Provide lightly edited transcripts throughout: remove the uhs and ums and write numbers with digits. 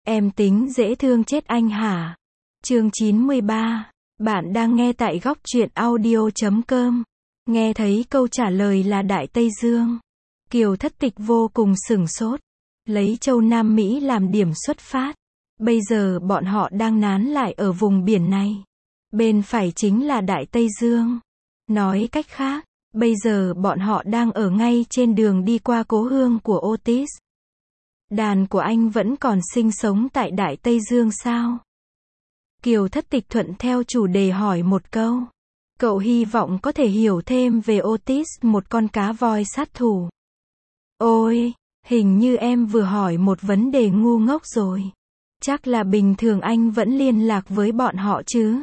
Em tính dễ thương chết anh hả? Chương 93. Bạn đang nghe tại góc truyện audio.com. Nghe thấy câu trả lời là Đại Tây Dương. Kiều Thất Tịch vô cùng sửng sốt. Lấy châu Nam Mỹ làm điểm xuất phát. Bây giờ bọn họ đang nán lại ở vùng biển này. Bên phải chính là Đại Tây Dương. Nói cách khác, bây giờ bọn họ đang ở ngay trên đường đi qua cố hương của Otis. Đàn của anh vẫn còn sinh sống tại Đại Tây Dương sao? Kiều Thất Tịch thuận theo chủ đề hỏi một câu. Cậu hy vọng có thể hiểu thêm về Otis, một con cá voi sát thủ. Ôi, hình như em vừa hỏi một vấn đề ngu ngốc rồi. Chắc là bình thường anh vẫn liên lạc với bọn họ chứ.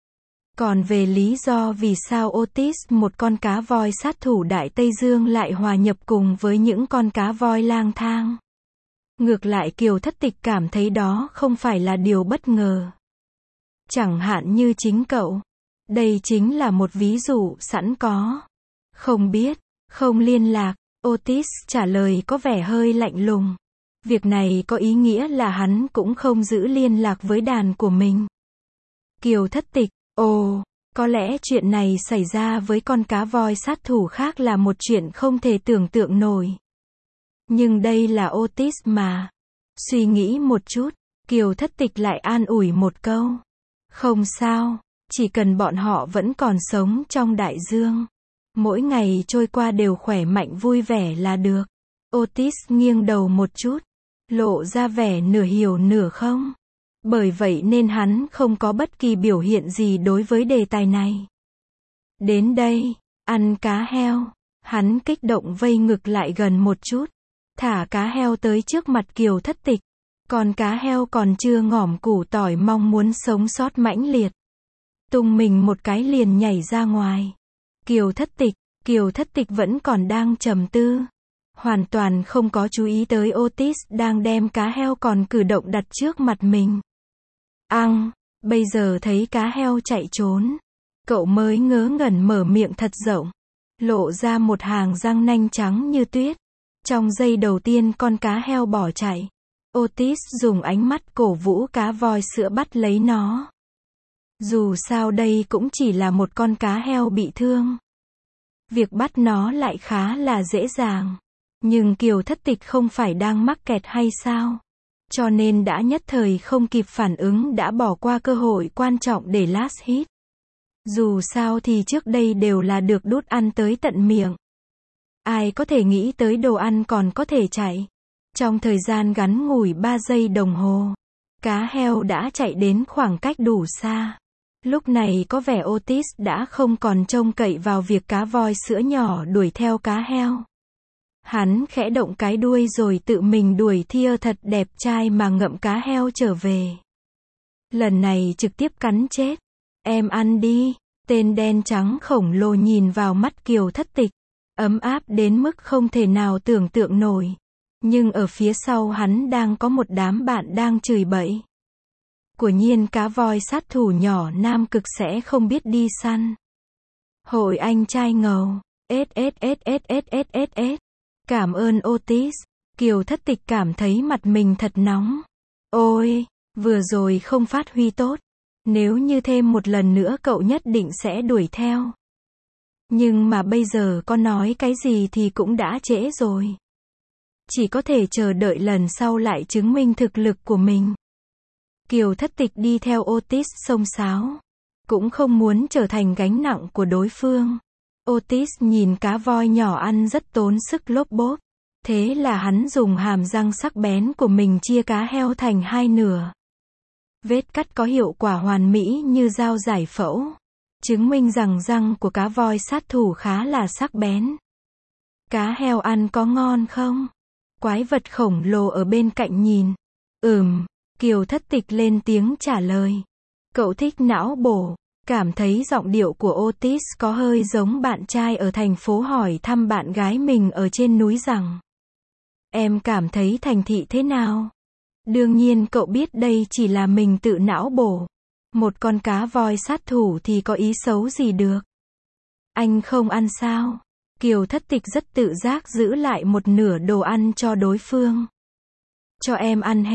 Còn về lý do vì sao Otis, một con cá voi sát thủ Đại Tây Dương lại hòa nhập cùng với những con cá voi lang thang. Ngược lại Kiều Thất Tịch cảm thấy đó không phải là điều bất ngờ. Chẳng hạn như chính cậu. Đây chính là một ví dụ sẵn có. Không biết, không liên lạc, Otis trả lời có vẻ hơi lạnh lùng. Việc này có ý nghĩa là hắn cũng không giữ liên lạc với đàn của mình. Kiều Thất Tịch, ồ, có lẽ chuyện này xảy ra với con cá voi sát thủ khác là một chuyện không thể tưởng tượng nổi. Nhưng đây là Otis mà. Suy nghĩ một chút, Kiều Thất Tịch lại an ủi một câu. Không sao, chỉ cần bọn họ vẫn còn sống trong đại dương. Mỗi ngày trôi qua đều khỏe mạnh vui vẻ là được. Otis nghiêng đầu một chút, lộ ra vẻ nửa hiểu nửa không. Bởi vậy nên hắn không có bất kỳ biểu hiện gì đối với đề tài này. Đến đây, ăn cá heo. Hắn kích động vây ngực lại gần một chút. Thả cá heo tới trước mặt Kiều Thất Tịch. Còn cá heo còn chưa ngỏm củ tỏi mong muốn sống sót mãnh liệt. Tung mình một cái liền nhảy ra ngoài. Kiều Thất Tịch vẫn còn đang trầm tư. Hoàn toàn không có chú ý tới Otis đang đem cá heo còn cử động đặt trước mặt mình. Bây giờ thấy cá heo chạy trốn. Cậu mới ngớ ngẩn mở miệng thật rộng. Lộ ra một hàng răng nanh trắng như tuyết. Trong giây đầu tiên con cá heo bỏ chạy. Otis dùng ánh mắt cổ vũ cá voi sữa bắt lấy nó. Dù sao đây cũng chỉ là một con cá heo bị thương. Việc bắt nó lại khá là dễ dàng. Nhưng Kiều Thất Tịch không phải đang mắc kẹt hay sao? Cho nên đã nhất thời không kịp phản ứng đã bỏ qua cơ hội quan trọng để last hit. Dù sao thì trước đây đều là được đút ăn tới tận miệng. Ai có thể nghĩ tới đồ ăn còn có thể chạy. Trong thời gian ngắn ngủi 3 giây đồng hồ, cá heo đã chạy đến khoảng cách đủ xa. Lúc này có vẻ Otis đã không còn trông cậy vào việc cá voi sữa nhỏ đuổi theo cá heo. Hắn khẽ động cái đuôi rồi tự mình đuổi thia thật đẹp trai mà ngậm cá heo trở về. Lần này trực tiếp cắn chết. Em ăn đi. Tên đen trắng khổng lồ nhìn vào mắt Kiều Thất Tịch. Ấm áp đến mức không thể nào tưởng tượng nổi. Nhưng ở phía sau hắn đang có một đám bạn đang chửi bậy. Quả nhiên cá voi sát thủ nhỏ Nam Cực sẽ không biết đi săn. Hội anh trai ngầu. Cảm ơn Otis. Kiều Thất Tịch cảm thấy mặt mình thật nóng. Ôi, vừa rồi không phát huy tốt. Nếu như thêm một lần nữa cậu nhất định sẽ đuổi theo. Nhưng mà bây giờ có nói cái gì thì cũng đã trễ rồi. Chỉ có thể chờ đợi lần sau lại chứng minh thực lực của mình. Kiều Thất Tịch đi theo Otis xông xáo. Cũng không muốn trở thành gánh nặng của đối phương. Otis nhìn cá voi nhỏ ăn rất tốn sức lốp bốp. Thế là hắn dùng hàm răng sắc bén của mình chia cá heo thành hai nửa. Vết cắt có hiệu quả hoàn mỹ như dao giải phẫu. Chứng minh rằng răng của cá voi sát thủ khá là sắc bén. Cá heo ăn có ngon không? Quái vật khổng lồ ở bên cạnh nhìn. Kiều Thất Tịch lên tiếng trả lời. Cậu thích não bổ. Cảm thấy giọng điệu của Otis có hơi giống bạn trai ở thành phố hỏi thăm bạn gái mình ở trên núi rằng. Em cảm thấy thành thị thế nào? Đương nhiên cậu biết đây chỉ là mình tự não bổ. Một con cá voi sát thủ thì có ý xấu gì được. Anh không ăn sao? Kiều Thất Tịch rất tự giác giữ lại một nửa đồ ăn cho đối phương. Cho em ăn hết.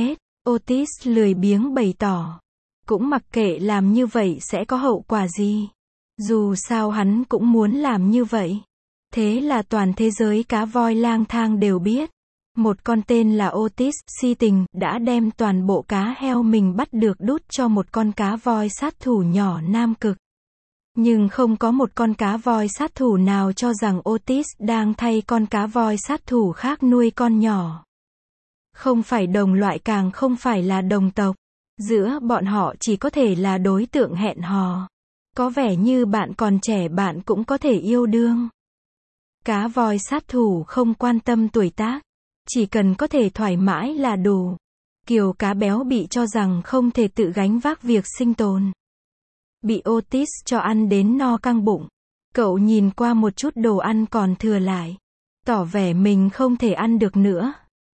Otis lười biếng bày tỏ. Cũng mặc kệ làm như vậy sẽ có hậu quả gì. Dù sao hắn cũng muốn làm như vậy. Thế là toàn thế giới cá voi lang thang đều biết. Một con tên là Otis, si tình, đã đem toàn bộ cá heo mình bắt được đút cho một con cá voi sát thủ nhỏ Nam Cực. Nhưng không có một con cá voi sát thủ nào cho rằng Otis đang thay con cá voi sát thủ khác nuôi con nhỏ. Không phải đồng loại càng không phải là đồng tộc. Giữa bọn họ chỉ có thể là đối tượng hẹn hò. Có vẻ như bạn còn trẻ bạn cũng có thể yêu đương. Cá voi sát thủ không quan tâm tuổi tác. Chỉ cần có thể thoải mái là đủ. Kiều cá béo bị cho rằng không thể tự gánh vác việc sinh tồn. Bị Otis cho ăn đến no căng bụng. Cậu nhìn qua một chút đồ ăn còn thừa lại. Tỏ vẻ mình không thể ăn được nữa.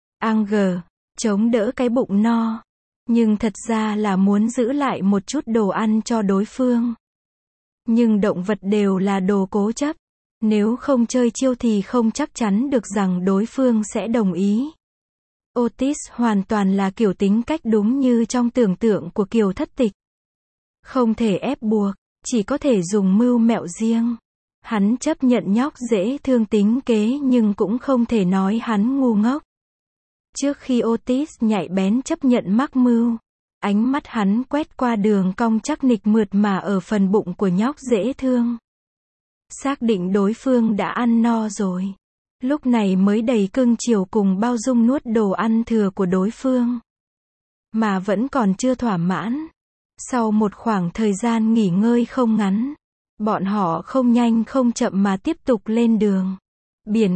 Chống đỡ cái bụng no. Nhưng thật ra là muốn giữ lại một chút đồ ăn cho đối phương. Nhưng động vật đều là đồ cố chấp. Nếu không chơi chiêu thì không chắc chắn được rằng đối phương sẽ đồng ý. Otis hoàn toàn là kiểu tính cách đúng như trong tưởng tượng của Kiều Thất Tịch. Không thể ép buộc, chỉ có thể dùng mưu mẹo riêng. Hắn chấp nhận nhóc dễ thương tính kế nhưng cũng không thể nói hắn ngu ngốc. Trước khi Otis nhạy bén chấp nhận mắc mưu, ánh mắt hắn quét qua đường cong chắc nịch mượt mà ở phần bụng của nhóc dễ thương. Xác định đối phương đã ăn no rồi. Lúc này mới đầy cưng chiều cùng bao dung nuốt đồ ăn thừa của đối phương. Mà vẫn còn chưa thỏa mãn. Sau một khoảng thời gian nghỉ ngơi không ngắn, bọn họ không nhanh không chậm mà tiếp tục lên đường. Biển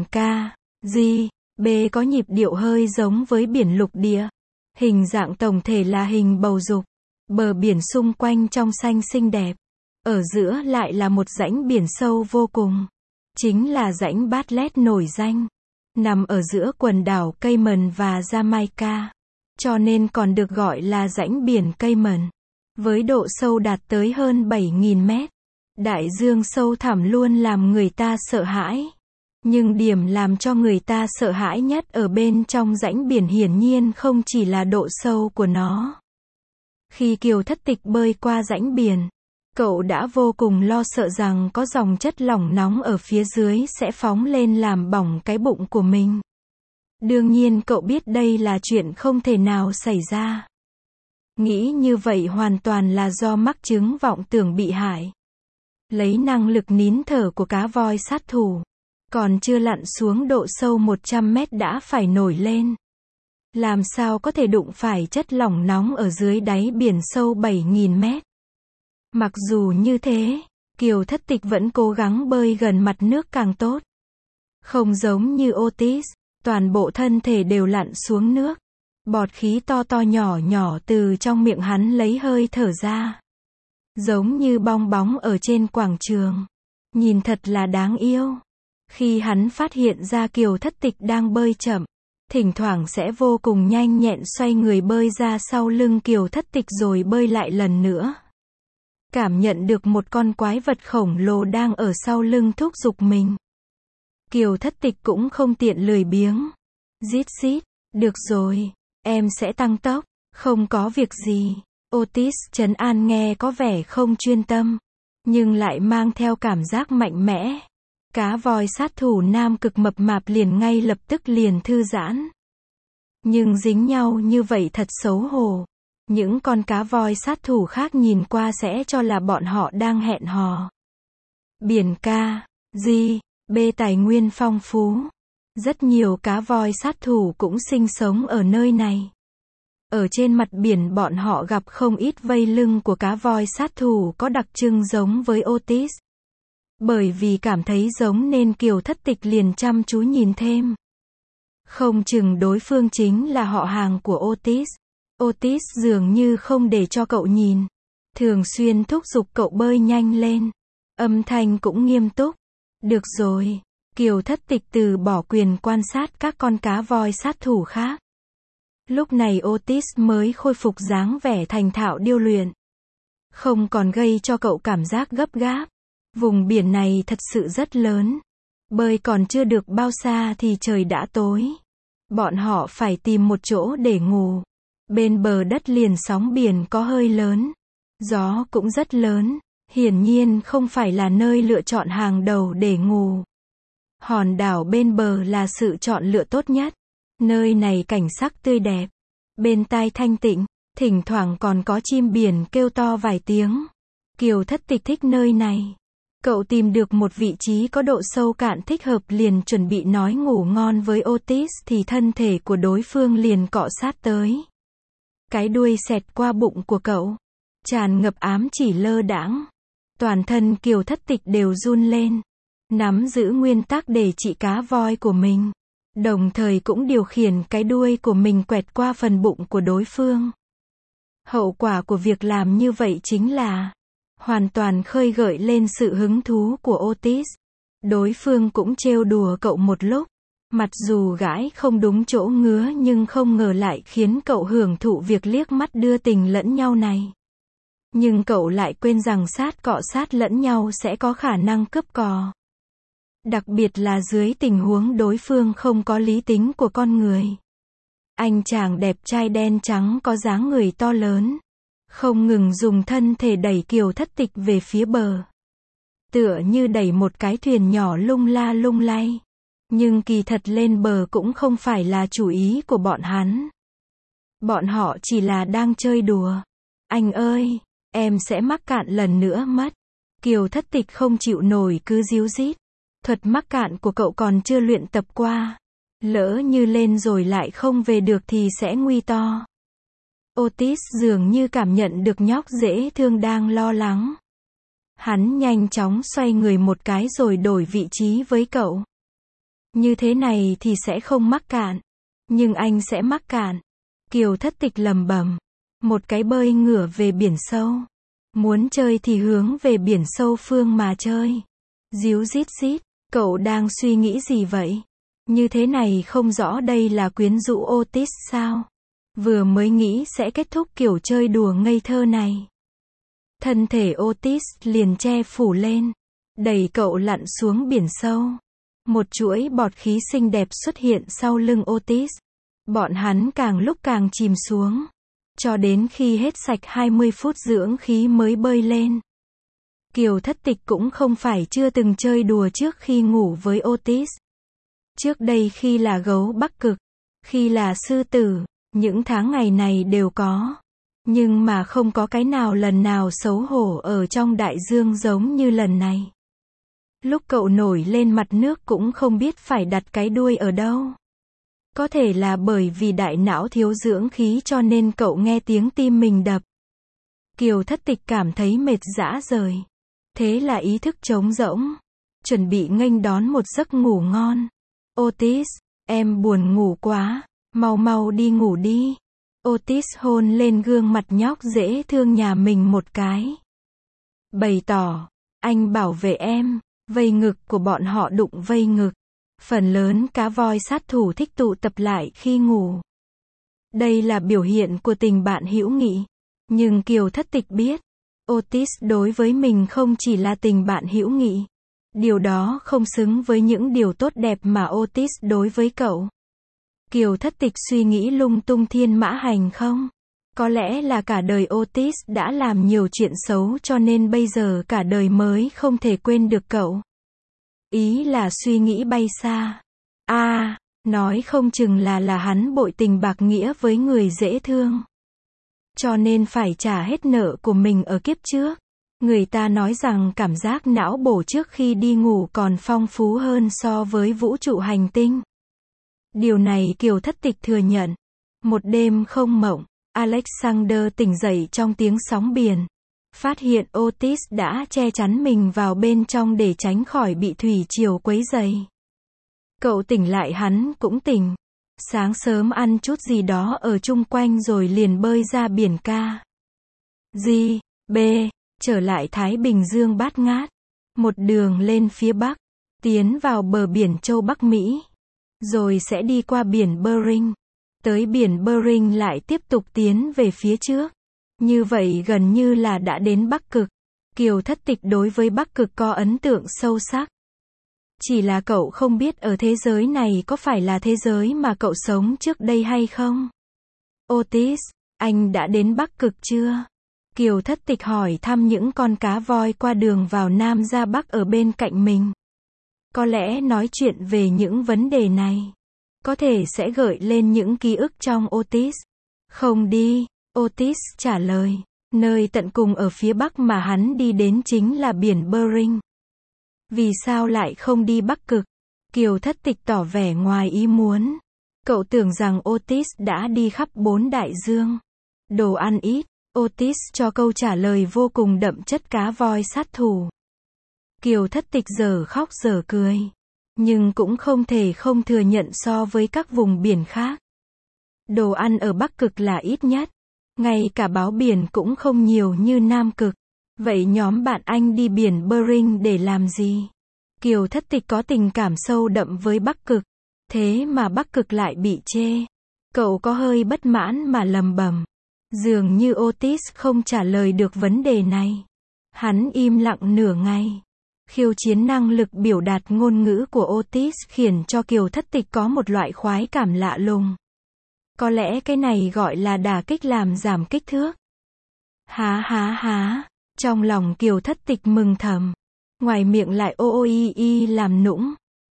K.G.B có nhịp điệu hơi giống với biển lục địa. Hình dạng tổng thể là hình bầu dục. Bờ biển xung quanh trong xanh xinh đẹp. Ở giữa lại là một rãnh biển sâu vô cùng. Chính là rãnh Bartlett nổi danh. Nằm ở giữa quần đảo Cayman và Jamaica. Cho nên còn được gọi là rãnh biển Cayman. Với độ sâu đạt tới hơn 7.000 mét. Đại dương sâu thẳm luôn làm người ta sợ hãi. Nhưng điểm làm cho người ta sợ hãi nhất ở bên trong rãnh biển hiển nhiên không chỉ là độ sâu của nó. Khi Kiều Thất Tịch bơi qua rãnh biển, cậu đã vô cùng lo sợ rằng có dòng chất lỏng nóng ở phía dưới sẽ phóng lên làm bỏng cái bụng của mình. Đương nhiên cậu biết đây là chuyện không thể nào xảy ra. Nghĩ như vậy hoàn toàn là do mắc chứng vọng tưởng bị hại. Lấy năng lực nín thở của cá voi sát thủ, còn chưa lặn xuống độ sâu 100 mét đã phải nổi lên. Làm sao có thể đụng phải chất lỏng nóng ở dưới đáy biển sâu 7.000 mét. Mặc dù như thế, Kiều Thất Tịch vẫn cố gắng bơi gần mặt nước càng tốt. Không giống như Otis, toàn bộ thân thể đều lặn xuống nước. Bọt khí to to nhỏ nhỏ từ trong miệng hắn lấy hơi thở ra. Giống như bong bóng ở trên quảng trường. Nhìn thật là đáng yêu. Khi hắn phát hiện ra Kiều Thất Tịch đang bơi chậm, thỉnh thoảng sẽ vô cùng nhanh nhẹn xoay người bơi ra sau lưng Kiều Thất Tịch rồi bơi lại lần nữa. Cảm nhận được một con quái vật khổng lồ đang ở sau lưng thúc giục mình. Kiều Thất Tịch cũng không tiện lười biếng. Rít rít, được rồi, em sẽ tăng tốc, không có việc gì. Otis trấn an nghe có vẻ không chuyên tâm, nhưng lại mang theo cảm giác mạnh mẽ. Cá voi sát thủ Nam Cực mập mạp liền ngay lập tức liền thư giãn. Nhưng dính nhau như vậy thật xấu hổ. Những con cá voi sát thủ khác nhìn qua sẽ cho là bọn họ đang hẹn hò. Biển K.G.B tài nguyên phong phú. Rất nhiều cá voi sát thủ cũng sinh sống ở nơi này. Ở trên mặt biển bọn họ gặp không ít vây lưng của cá voi sát thủ có đặc trưng giống với Otis. Bởi vì cảm thấy giống nên Kiều Thất Tịch liền chăm chú nhìn thêm. Không chừng đối phương chính là họ hàng của Otis. Otis dường như không để cho cậu nhìn. Thường xuyên thúc giục cậu bơi nhanh lên. Âm thanh cũng nghiêm túc. Được rồi. Kiều Thất Tịch từ bỏ quyền quan sát các con cá voi sát thủ khác. Lúc này Otis mới khôi phục dáng vẻ thành thạo điêu luyện. Không còn gây cho cậu cảm giác gấp gáp. Vùng biển này thật sự rất lớn. Bơi còn chưa được bao xa thì trời đã tối. Bọn họ phải tìm một chỗ để ngủ. Bên bờ đất liền sóng biển có hơi lớn. Gió cũng rất lớn. Hiển nhiên không phải là nơi lựa chọn hàng đầu để ngủ. Hòn đảo bên bờ là sự chọn lựa tốt nhất. Nơi này cảnh sắc tươi đẹp. Bên tai thanh tịnh. Thỉnh thoảng còn có chim biển kêu to vài tiếng. Kiều Thất Tịch thích nơi này. Cậu tìm được một vị trí có độ sâu cạn thích hợp liền chuẩn bị nói ngủ ngon với Otis thì thân thể của đối phương liền cọ sát tới. Cái đuôi xẹt qua bụng của cậu. Tràn ngập ám chỉ lơ đãng. Toàn thân Kiều Thất Tịch đều run lên. Nắm giữ nguyên tắc để trị cá voi của mình. Đồng thời cũng điều khiển cái đuôi của mình quẹt qua phần bụng của đối phương. Hậu quả của việc làm như vậy chính là hoàn toàn khơi gợi lên sự hứng thú của Otis. Đối phương cũng trêu đùa cậu một lúc. Mặc dù gãi không đúng chỗ ngứa nhưng không ngờ lại khiến cậu hưởng thụ việc liếc mắt đưa tình lẫn nhau này. Nhưng cậu lại quên rằng cọ sát lẫn nhau sẽ có khả năng cướp cò. Đặc biệt là dưới tình huống đối phương không có lý tính của con người. Anh chàng đẹp trai đen trắng có dáng người to lớn. Không ngừng dùng thân thể đẩy Kiều Thất Tịch về phía bờ. Tựa như đẩy một cái thuyền nhỏ lung la lung lay. Nhưng kỳ thật lên bờ cũng không phải là chủ ý của bọn hắn. Bọn họ chỉ là đang chơi đùa. Anh ơi, em sẽ mắc cạn lần nữa mất. Kiều Thất Tịch không chịu nổi cứ díu dít. Thuật mắc cạn của cậu còn chưa luyện tập qua. Lỡ như lên rồi lại không về được thì sẽ nguy to. Otis dường như cảm nhận được nhóc dễ thương đang lo lắng. Hắn nhanh chóng xoay người một cái rồi đổi vị trí với cậu. Như thế này thì sẽ không mắc cạn. Nhưng anh sẽ mắc cạn. Kiều Thất Tịch lẩm bẩm. Một cái bơi ngửa về biển sâu. Muốn chơi thì hướng về biển sâu phương mà chơi. Díu dít dít. Cậu đang suy nghĩ gì vậy? Như thế này không rõ đây là quyến rũ Otis sao? Vừa mới nghĩ sẽ kết thúc kiểu chơi đùa ngây thơ này. Thân thể Otis liền che phủ lên. Đẩy cậu lặn xuống biển sâu. Một chuỗi bọt khí xinh đẹp xuất hiện sau lưng Otis. Bọn hắn càng lúc càng chìm xuống. Cho đến khi hết sạch 20 phút dưỡng khí mới bơi lên. Kiều Thất Tịch cũng không phải chưa từng chơi đùa trước khi ngủ với Otis. Trước đây khi là gấu Bắc Cực, khi là sư tử, những tháng ngày này đều có. Nhưng mà không có cái nào lần nào xấu hổ ở trong đại dương giống như lần này. Lúc cậu nổi lên mặt nước cũng không biết phải đặt cái đuôi ở đâu. Có thể là bởi vì đại não thiếu dưỡng khí cho nên cậu nghe tiếng tim mình đập. Kiều Thất Tịch cảm thấy mệt rã rời. Thế là ý thức trống rỗng. Chuẩn bị nghênh đón một giấc ngủ ngon. Otis, em buồn ngủ quá. Mau mau đi ngủ đi. Otis hôn lên gương mặt nhóc dễ thương nhà mình một cái. Bày tỏ, anh bảo vệ em. Vây ngực của bọn họ đụng vây ngực. Phần lớn cá voi sát thủ thích tụ tập lại khi ngủ. Đây là biểu hiện của tình bạn hữu nghị. Nhưng Kiều Thất Tịch biết, Otis đối với mình không chỉ là tình bạn hữu nghị. Điều đó không xứng với những điều tốt đẹp mà Otis đối với cậu. Kiều Thất Tịch suy nghĩ lung tung thiên mã hành không? Có lẽ là cả đời Otis đã làm nhiều chuyện xấu cho nên bây giờ cả đời mới không thể quên được cậu. Ý là suy nghĩ bay xa. Nói không chừng là hắn bội tình bạc nghĩa với người dễ thương. Cho nên phải trả hết nợ của mình ở kiếp trước. Người ta nói rằng cảm giác não bổ trước khi đi ngủ còn phong phú hơn so với vũ trụ hành tinh. Điều này Kiều Thất Tịch thừa nhận. Một đêm không mộng, Alexander tỉnh dậy trong tiếng sóng biển. Phát hiện Otis đã che chắn mình vào bên trong để tránh khỏi bị thủy triều quấy rầy. Cậu tỉnh lại hắn cũng tỉnh. Sáng sớm ăn chút gì đó ở chung quanh rồi liền bơi ra biển Ca. B. Trở lại Thái Bình Dương bát ngát. Một đường lên phía Bắc. Tiến vào bờ biển châu Bắc Mỹ. Rồi sẽ đi qua biển Bering. Tới biển Bering lại tiếp tục tiến về phía trước. Như vậy gần như là đã đến Bắc Cực. Kiều Thất Tịch đối với Bắc Cực có ấn tượng sâu sắc. Chỉ là cậu không biết ở thế giới này có phải là thế giới mà cậu sống trước đây hay không? Otis, Anh đã đến Bắc Cực chưa? Kiều Thất Tịch hỏi thăm những con cá voi qua đường vào Nam ra Bắc ở bên cạnh mình. Có lẽ nói chuyện về những vấn đề này có thể sẽ gợi lên những ký ức trong Otis. Không đi, Otis trả lời. Nơi tận cùng ở phía Bắc mà hắn đi đến chính là biển Bering. Vì sao lại không đi Bắc Cực? Kiều Thất Tịch tỏ vẻ ngoài ý muốn. Cậu tưởng rằng Otis đã đi khắp 4 đại dương. Đồ ăn ít. Otis cho câu trả lời vô cùng đậm chất cá voi sát thủ. Kiều Thất Tịch giờ khóc giờ cười. Nhưng cũng không thể không thừa nhận so với các vùng biển khác. Đồ ăn ở Bắc Cực là ít nhất. Ngay cả báo biển cũng không nhiều như Nam Cực. Vậy nhóm bạn anh đi biển Bering để làm gì? Kiều Thất Tịch có tình cảm sâu đậm với Bắc Cực. Thế mà Bắc Cực lại bị chê. Cậu có hơi bất mãn mà lầm bầm. Dường như Otis không trả lời được vấn đề này. Hắn im lặng nửa ngày. Khiêu chiến năng lực biểu đạt ngôn ngữ của Otis khiến cho Kiều Thất Tịch có một loại khoái cảm lạ lùng. Có lẽ cái này gọi là đả kích làm giảm kích thước. Há há há. Trong lòng Kiều Thất Tịch mừng thầm. Ngoài miệng lại ô ô y làm nũng.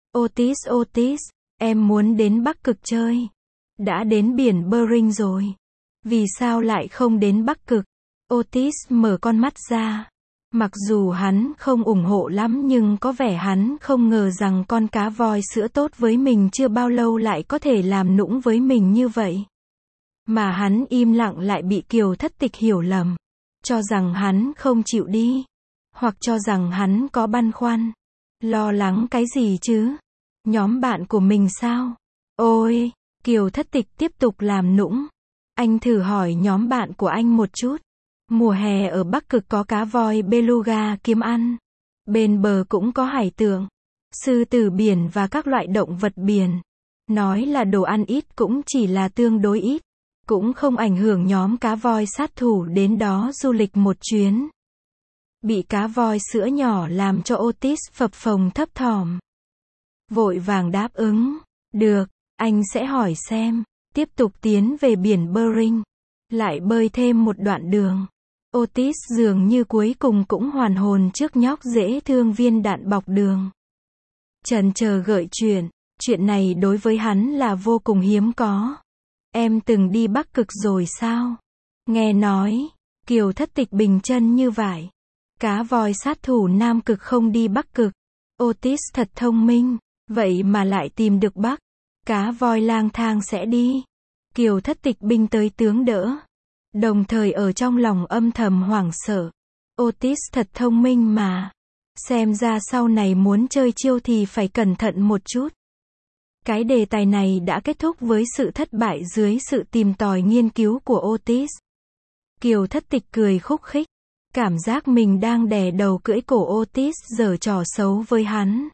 Otis, em muốn đến Bắc Cực chơi. Đã đến biển Bering rồi. Vì sao lại không đến Bắc Cực? Otis mở con mắt ra. Mặc dù hắn không ủng hộ lắm nhưng có vẻ hắn không ngờ rằng con cá voi sữa tốt với mình chưa bao lâu lại có thể làm nũng với mình như vậy. Mà hắn im lặng lại bị Kiều Thất Tịch hiểu lầm. Cho rằng hắn không chịu đi. Hoặc cho rằng hắn có băn khoăn. Lo lắng cái gì chứ? Nhóm bạn của mình sao? Ôi, Kiều Thất Tịch tiếp tục làm nũng. Anh thử hỏi nhóm bạn của anh một chút. Mùa hè ở Bắc Cực có cá voi beluga kiếm ăn. Bên bờ cũng có hải tượng, sư tử biển và các loại động vật biển. Nói là đồ ăn ít cũng chỉ là tương đối ít. Cũng không ảnh hưởng nhóm cá voi sát thủ đến đó du lịch một chuyến. Bị cá voi sữa nhỏ làm cho Otis phập phồng thấp thỏm. Vội vàng đáp ứng. Được, anh sẽ hỏi xem. Tiếp tục tiến về biển Bering. Lại bơi thêm một đoạn đường. Otis dường như cuối cùng cũng hoàn hồn trước nhóc dễ thương viên đạn bọc đường. Chần chờ gợi chuyện này đối với hắn là vô cùng hiếm có. Em từng đi Bắc Cực rồi sao? Nghe nói, Kiều Thất Tịch bình chân như vải. Cá voi sát thủ Nam Cực không đi Bắc Cực. Otis thật thông minh, vậy mà lại tìm được Bắc. Cá voi lang thang sẽ đi. Kiều Thất Tịch binh tới tướng đỡ. Đồng thời ở trong lòng âm thầm hoảng sợ. Otis thật thông minh mà. Xem ra sau này muốn chơi chiêu thì phải cẩn thận một chút. Cái đề tài này đã kết thúc với sự thất bại dưới sự tìm tòi nghiên cứu của Otis. Kiều Thất Tịch cười khúc khích. Cảm giác mình đang đè đầu cưỡi cổ Otis giở trò xấu với hắn.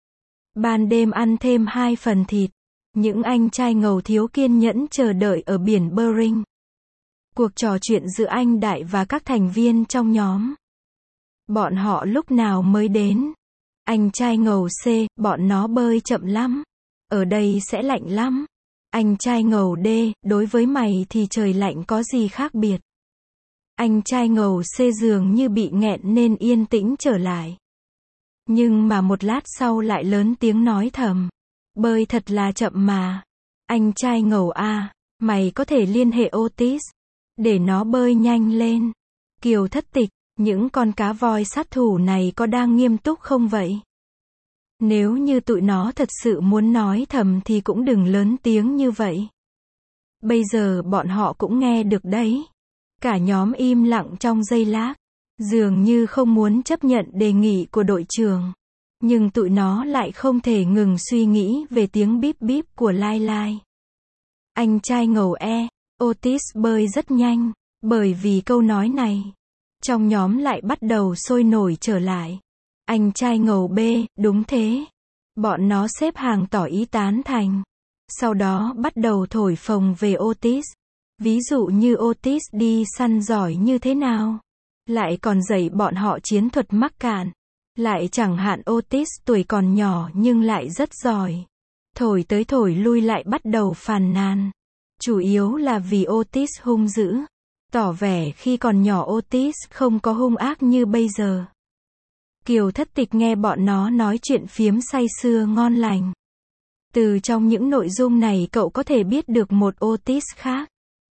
Ban đêm ăn thêm 2 phần thịt. Những anh trai ngầu thiếu kiên nhẫn chờ đợi ở biển Bering. Cuộc trò chuyện giữa anh Đại và các thành viên trong nhóm. Bọn họ lúc nào mới đến? Anh trai ngầu C, bọn nó bơi chậm lắm. Ở đây sẽ lạnh lắm. Anh trai ngầu D, đối với mày thì trời lạnh có gì khác biệt. Anh trai ngầu C dường như bị nghẹn nên yên tĩnh trở lại. Nhưng mà một lát sau lại lớn tiếng nói thầm. Bơi thật là chậm mà. Anh trai ngầu A, mày có thể liên hệ Otis. Để nó bơi nhanh lên. Kiều Thất Tịch, những con cá voi sát thủ này có đang nghiêm túc không vậy? Nếu như tụi nó thật sự muốn nói thầm thì cũng đừng lớn tiếng như vậy. Bây giờ bọn họ cũng nghe được đấy. Cả nhóm im lặng trong giây lát. Dường như không muốn chấp nhận đề nghị của đội trưởng. Nhưng tụi nó lại không thể ngừng suy nghĩ về tiếng bíp bíp của Lai Lai. Anh trai ngầu E, Otis bơi rất nhanh. Bởi vì câu nói này, trong nhóm lại bắt đầu sôi nổi trở lại. Anh trai ngầu B, đúng thế. Bọn nó xếp hàng tỏ ý tán thành. Sau đó bắt đầu thổi phồng về Otis. Ví dụ như Otis đi săn giỏi như thế nào. Lại còn dạy bọn họ chiến thuật mắc cạn. Lại chẳng hạn Otis tuổi còn nhỏ nhưng lại rất giỏi. Thổi tới thổi lui lại bắt đầu phàn nàn. Chủ yếu là vì Otis hung dữ. Tỏ vẻ khi còn nhỏ Otis không có hung ác như bây giờ. Kiều Thất Tịch nghe bọn nó nói chuyện phiếm say sưa ngon lành. Từ trong những nội dung này cậu có thể biết được một Otis khác.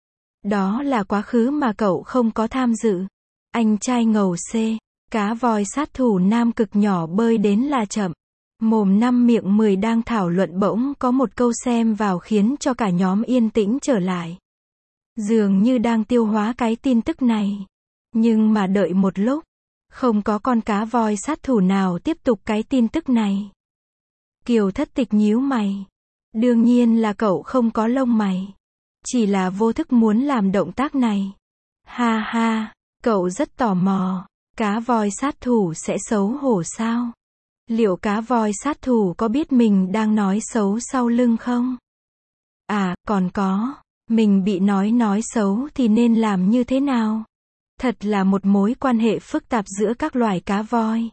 Đó là quá khứ mà cậu không có tham dự. Anh trai ngầu C, cá voi sát thủ nam cực nhỏ bơi đến là chậm. Mồm 5 miệng 10 đang thảo luận bỗng có một câu xem vào khiến cho cả nhóm yên tĩnh trở lại. Dường như đang tiêu hóa cái tin tức này. Nhưng mà đợi một lúc, không có con cá voi sát thủ nào tiếp tục cái tin tức này. Kiều Thất Tịch nhíu mày. Đương nhiên là cậu không có lông mày. Chỉ là vô thức muốn làm động tác này. Ha ha, cậu rất tò mò. Cá voi sát thủ sẽ xấu hổ sao? Liệu cá voi sát thủ có biết mình đang nói xấu sau lưng không? À, còn có. Mình bị nói xấu thì nên làm như thế nào? Thật là một mối quan hệ phức tạp giữa các loài cá voi.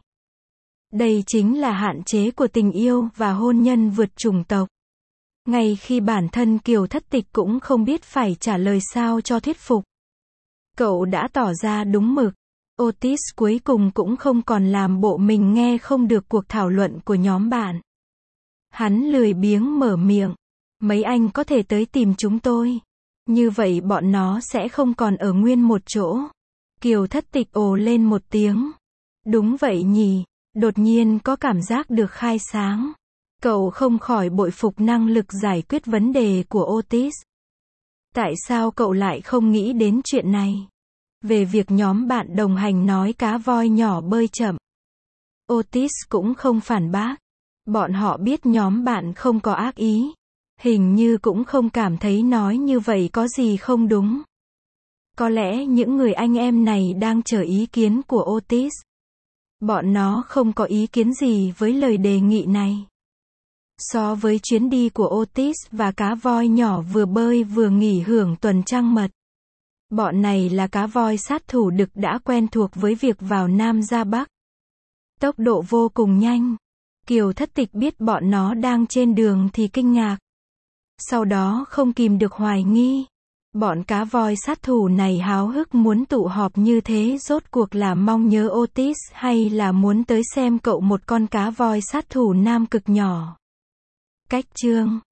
Đây chính là hạn chế của tình yêu và hôn nhân vượt chủng tộc. Ngay khi bản thân Kiều Thất Tịch cũng không biết phải trả lời sao cho thuyết phục. Cậu đã tỏ ra đúng mực. Otis cuối cùng cũng không còn làm bộ mình nghe không được cuộc thảo luận của nhóm bạn. Hắn lười biếng mở miệng. Mấy anh có thể tới tìm chúng tôi. Như vậy bọn nó sẽ không còn ở nguyên một chỗ. Kiều Thất Tịch ồ lên một tiếng. Đúng vậy nhỉ, đột nhiên có cảm giác được khai sáng. Cậu không khỏi bội phục năng lực giải quyết vấn đề của Otis. Tại sao cậu lại không nghĩ đến chuyện này? Về việc nhóm bạn đồng hành nói cá voi nhỏ bơi chậm. Otis cũng không phản bác. Bọn họ biết nhóm bạn không có ác ý. Hình như cũng không cảm thấy nói như vậy có gì không đúng. Có lẽ những người anh em này đang chờ ý kiến của Otis. Bọn nó không có ý kiến gì với lời đề nghị này. So với chuyến đi của Otis và cá voi nhỏ vừa bơi vừa nghỉ hưởng tuần trăng mật. Bọn này là cá voi sát thủ đực đã quen thuộc với việc vào Nam ra Bắc. Tốc độ vô cùng nhanh. Kiều Thất Tịch biết bọn nó đang trên đường thì kinh ngạc. Sau đó không kìm được hoài nghi. Bọn cá voi sát thủ này háo hức muốn tụ họp như thế rốt cuộc là mong nhớ Otis hay là muốn tới xem cậu một con cá voi sát thủ nam cực nhỏ. Cách chương